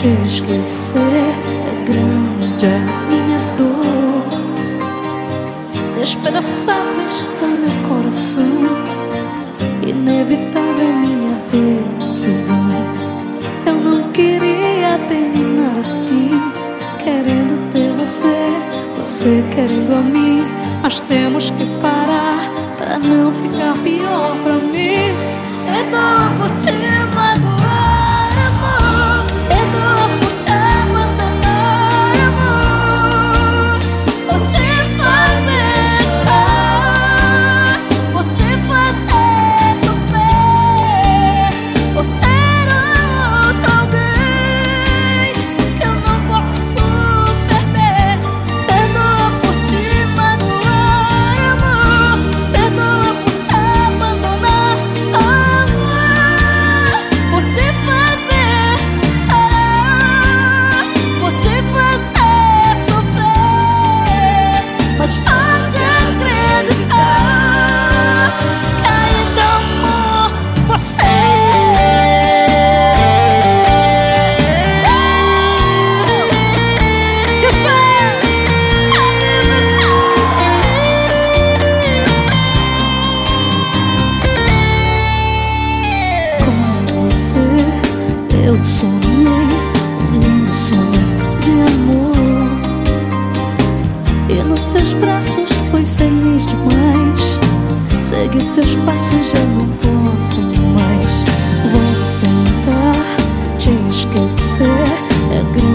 te esquecer é grande a minha dor. Despedaçado está meu coração, inevitável minha decisão. Eu não queria terminar assim, querendo ter você, você querendo a mim. Mas temos que parar pra não ficar pior pra mim. Perdoa por te magoar, amor. Perdoa por te abandonar, amor. Por te fazer chorar, por te fazer sofrer, por ter outro alguém que eu não posso perder. Perdoa por te magoar, amor. Perdoa por te abandonar, amor. Por te fazer chorar, por te fazer sofrer. Mas pode acreditar que ainda amo você. Eu sonhei um lindo sonho de amor, e nos seus braços fui feliz demais. Segui seus passos, já não posso mais. Vou tentar te esquecer, é grande